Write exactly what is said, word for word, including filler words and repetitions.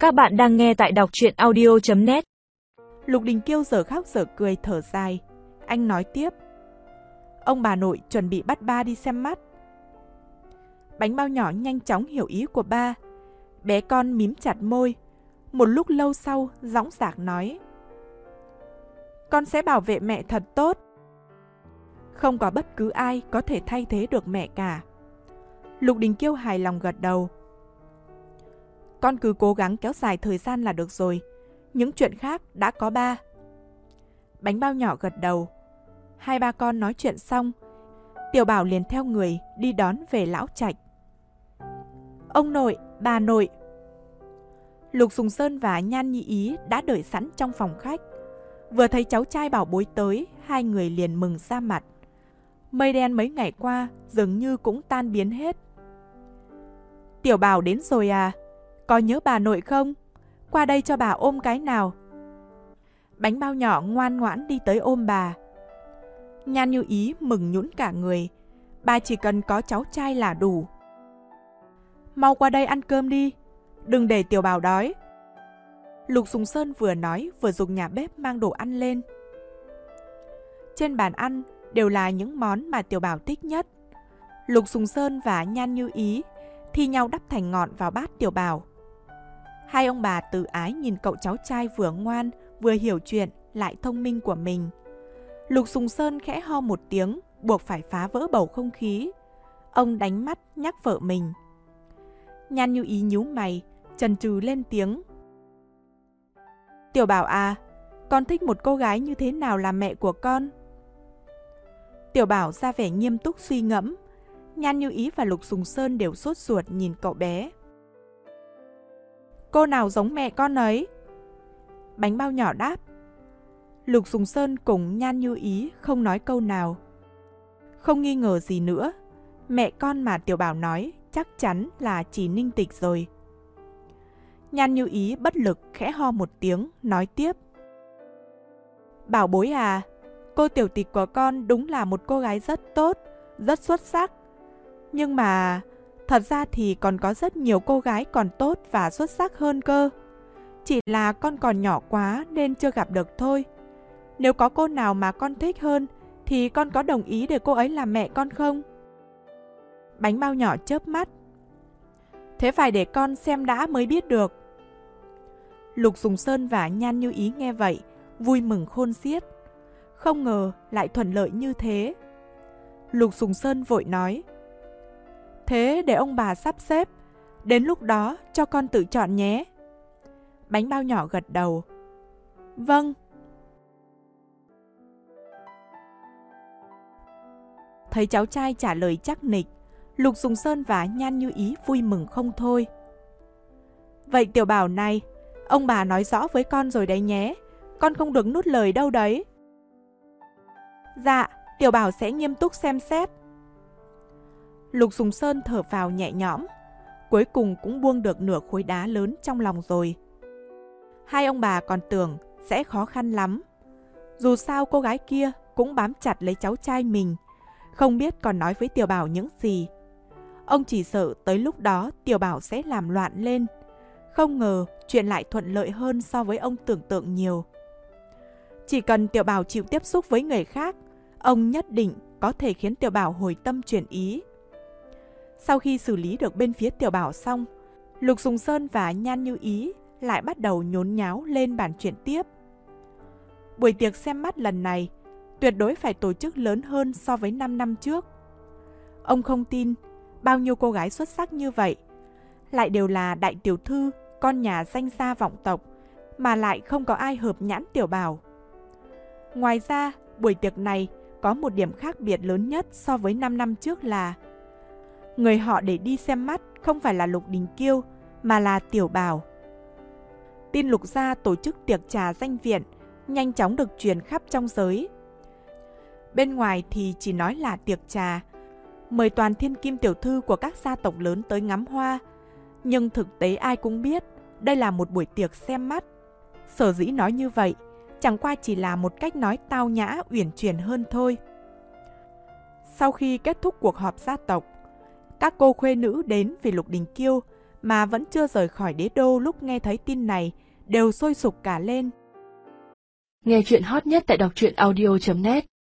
Các bạn đang nghe tại đọc truyện audio chấm net. Lục Đình Kiêu giờ khóc giờ cười thở dài. Anh nói tiếp. Ông bà nội chuẩn bị bắt ba đi xem mắt. Bánh bao nhỏ nhanh chóng hiểu ý của ba. Bé con mím chặt môi. Một lúc lâu sau, dõng dạc nói. Con sẽ bảo vệ mẹ thật tốt. Không có bất cứ ai có thể thay thế được mẹ cả. Lục Đình Kiêu hài lòng gật đầu. Con cứ cố gắng kéo dài thời gian là được rồi. Những chuyện khác đã có ba. Bánh bao nhỏ gật đầu. Hai ba con nói chuyện xong, Tiểu Bảo liền theo người đi đón về lão trạch. Ông nội, bà nội. Lục Sùng Sơn và Nhan Nhi Ý đã đợi sẵn trong phòng khách. Vừa thấy cháu trai bảo bối tới, hai người liền mừng ra mặt. Mây đen mấy ngày qua dường như cũng tan biến hết. Tiểu Bảo đến rồi à? Có nhớ bà nội không? Qua đây cho bà ôm cái nào. Bánh bao nhỏ ngoan ngoãn đi tới ôm bà. Nhan Như Ý mừng nhũn cả người. Bà chỉ cần có cháu trai là đủ. Mau qua đây ăn cơm đi. Đừng để Tiểu Bảo đói. Lục Sùng Sơn vừa nói vừa dùng nhà bếp mang đồ ăn lên. Trên bàn ăn đều là những món mà Tiểu Bảo thích nhất. Lục Sùng Sơn và Nhan Như Ý thi nhau đắp thành ngọn vào bát Tiểu Bảo. Hai ông bà tự ái nhìn cậu cháu trai vừa ngoan, vừa hiểu chuyện, lại thông minh của mình. Lục Sùng Sơn khẽ ho một tiếng, buộc phải phá vỡ bầu không khí. Ông đánh mắt nhắc vợ mình. Nhan Như Ý nhíu mày, chần chừ lên tiếng. Tiểu Bảo à, con thích một cô gái như thế nào là mẹ của con? Tiểu Bảo ra vẻ nghiêm túc suy ngẫm. Nhan Như Ý và Lục Sùng Sơn đều sốt ruột nhìn cậu bé. Cô nào giống mẹ con ấy? Bánh bao nhỏ đáp. Lục Sùng Sơn cùng Nhan Như Ý không nói câu nào. Không nghi ngờ gì nữa, mẹ con mà Tiểu Bảo nói chắc chắn là chỉ Ninh Tịch rồi. Nhan Như Ý bất lực khẽ ho một tiếng, nói tiếp. Bảo bối à, cô tiểu tịch của con đúng là một cô gái rất tốt, rất xuất sắc. Nhưng mà thật ra thì còn có rất nhiều cô gái còn tốt và xuất sắc hơn cơ. Chỉ là con còn nhỏ quá nên chưa gặp được thôi. Nếu có cô nào mà con thích hơn thì con có đồng ý để cô ấy làm mẹ con không? Bánh bao nhỏ chớp mắt. Thế phải để con xem đã mới biết được. Lục Sùng Sơn và Nhan Như Ý nghe vậy, vui mừng khôn xiết. Không ngờ lại thuận lợi như thế. Lục Sùng Sơn vội nói. Thế để ông bà sắp xếp, đến lúc đó cho con tự chọn nhé. Bánh bao nhỏ gật đầu. Vâng. Thấy cháu trai trả lời chắc nịch, Lục Sùng Sơn và Nhan Như Ý vui mừng không thôi. Vậy Tiểu Bảo này, ông bà nói rõ với con rồi đấy nhé, con không được nuốt lời đâu đấy. Dạ, Tiểu Bảo sẽ nghiêm túc xem xét. Lục Sùng Sơn thở phào nhẹ nhõm, cuối cùng cũng buông được nửa khối đá lớn trong lòng rồi. Hai ông bà còn tưởng sẽ khó khăn lắm. Dù sao cô gái kia cũng bám chặt lấy cháu trai mình, không biết còn nói với Tiểu Bảo những gì. Ông chỉ sợ tới lúc đó Tiểu Bảo sẽ làm loạn lên. Không ngờ chuyện lại thuận lợi hơn so với ông tưởng tượng nhiều. Chỉ cần Tiểu Bảo chịu tiếp xúc với người khác, ông nhất định có thể khiến Tiểu Bảo hồi tâm chuyển ý. Sau khi xử lý được bên phía Tiểu Bảo xong, Lục Sùng Sơn và Nhan Như Ý lại bắt đầu nhốn nháo lên bàn chuyện tiếp. Buổi tiệc xem mắt lần này tuyệt đối phải tổ chức lớn hơn so với năm năm trước. Ông không tin bao nhiêu cô gái xuất sắc như vậy lại đều là đại tiểu thư, con nhà danh gia vọng tộc, mà lại không có ai hợp nhãn Tiểu Bảo. Ngoài ra, buổi tiệc này có một điểm khác biệt lớn nhất so với năm năm trước là người họ để đi xem mắt không phải là Lục Đình Kiêu mà là Tiểu Bảo. Tin Lục gia tổ chức tiệc trà danh viện nhanh chóng được truyền khắp trong giới. Bên ngoài thì chỉ nói là tiệc trà, mời toàn thiên kim tiểu thư của các gia tộc lớn tới ngắm hoa. Nhưng thực tế ai cũng biết đây là một buổi tiệc xem mắt. Sở dĩ nói như vậy chẳng qua chỉ là một cách nói tao nhã uyển chuyển hơn thôi. Sau khi kết thúc cuộc họp gia tộc, các cô khuê nữ đến vì Lục Đình Kiêu mà vẫn chưa rời khỏi đế đô lúc nghe thấy tin này, đều sôi sục cả lên. Nghe chuyện hot nhất tại đọc truyện audio chấm net